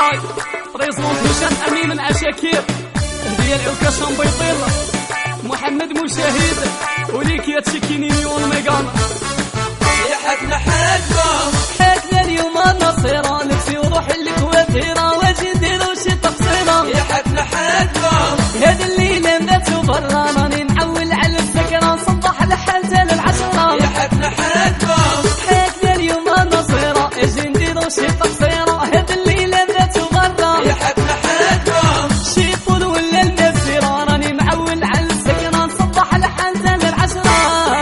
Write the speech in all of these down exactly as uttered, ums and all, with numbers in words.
الراي بريزونت هشام امين من عشاكير هديه العكاشه مبيطيله محمد مشاهد وليك يا تشكينيني والميغان يا حكنا حكم حكنا اليوم النصيرة نفسي وروح الكوافيرة واجي نديرو شي تقصيرة يا حكنا حكم هاد الليلة نباتو برا راني نعول على السكرة نصبح لحالة للعشرة يا حكنا حكم حكنا اليوم النصيرة اجي نديرو شي تقصيرة هاد الليلة نباتو برا يا حكنا حكم شي طول ولا المسيرة راني معول على السكرة نصبح لحالة للعشرة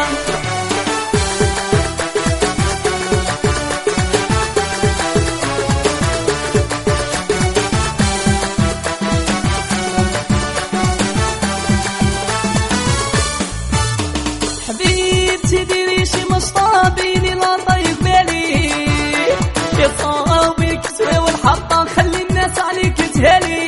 حبيبتي ديري شي مشطابيني لا طيب بالي يا صاوي الكسوة والحطة خلي الناس عليك تهالي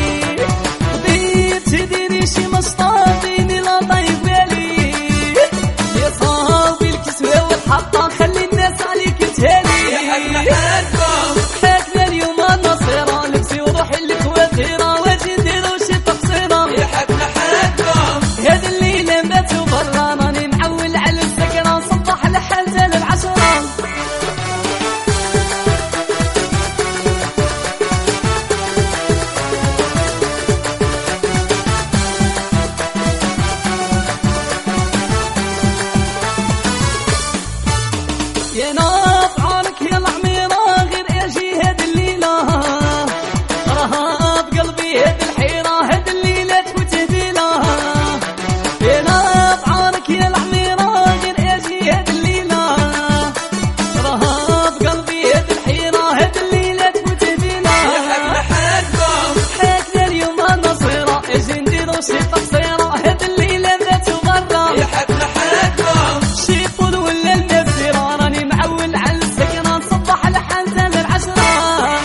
حبيبتي ديري شي مشطابيني لا طيب بالي يا صاوي الكسوة والحطة خلي الناس عليك تهالي يا حكنا حكم حكنا اليوم النصيرة نفسي وروحي الكوافيرة واجي نديرو شي تقصيرة يا حكنا حكم هاد الليلة نباتو برا راني معول على السكرة نصبح لحالة للعشرة يا ناف عارك يا العميرة غير اجي هاد الليلة راها بقلبي هاد الحيرة هاد الليلة تفوت هديلة يا ناف عارك يا العميرة غير اجي هاد الليلة راها بقلبي هاد الحيرة هاد الليلة تفوت هديلة يا حكنا حكم حكنا اليوم النصيرة اجي نديرو شي تقصيرة هاد الليلة نباتو برا يا حكنا حكم شي طول ولا المسيرة راني معول على السكرة نصبح لحالة للعشرة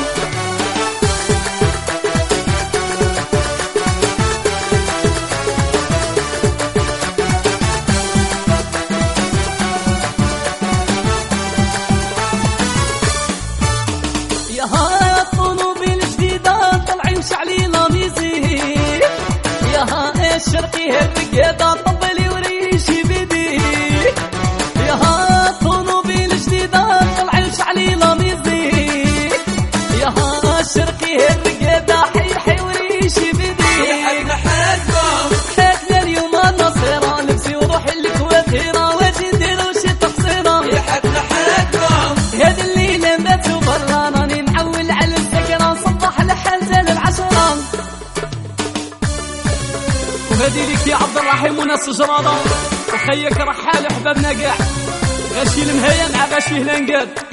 يا ها الطنوبي الجديدة طلعين شعلي لاميزي يا ها الشرقي الرقادة طبلي وريشي بيدي يا ها الطنوبي الجديدة طلعين شعلي لاميزي يا ها الشرقي الرقادة حي حي وريشي بيدي يا حكنا حكم حكنا اليوم النصيرة نفسي وروحي الكوافيرة واجي نديرو شي تقصيرة يا حكنا حكم هاد الليلة نباتو برا راني معول على السكرة نصبح لحالة للعشرة وهادي ليك يا عبد الرحيم وناس جرادة وخيك رحال حبابنا كاع غاشي المهيا مع غاشي هلانقاد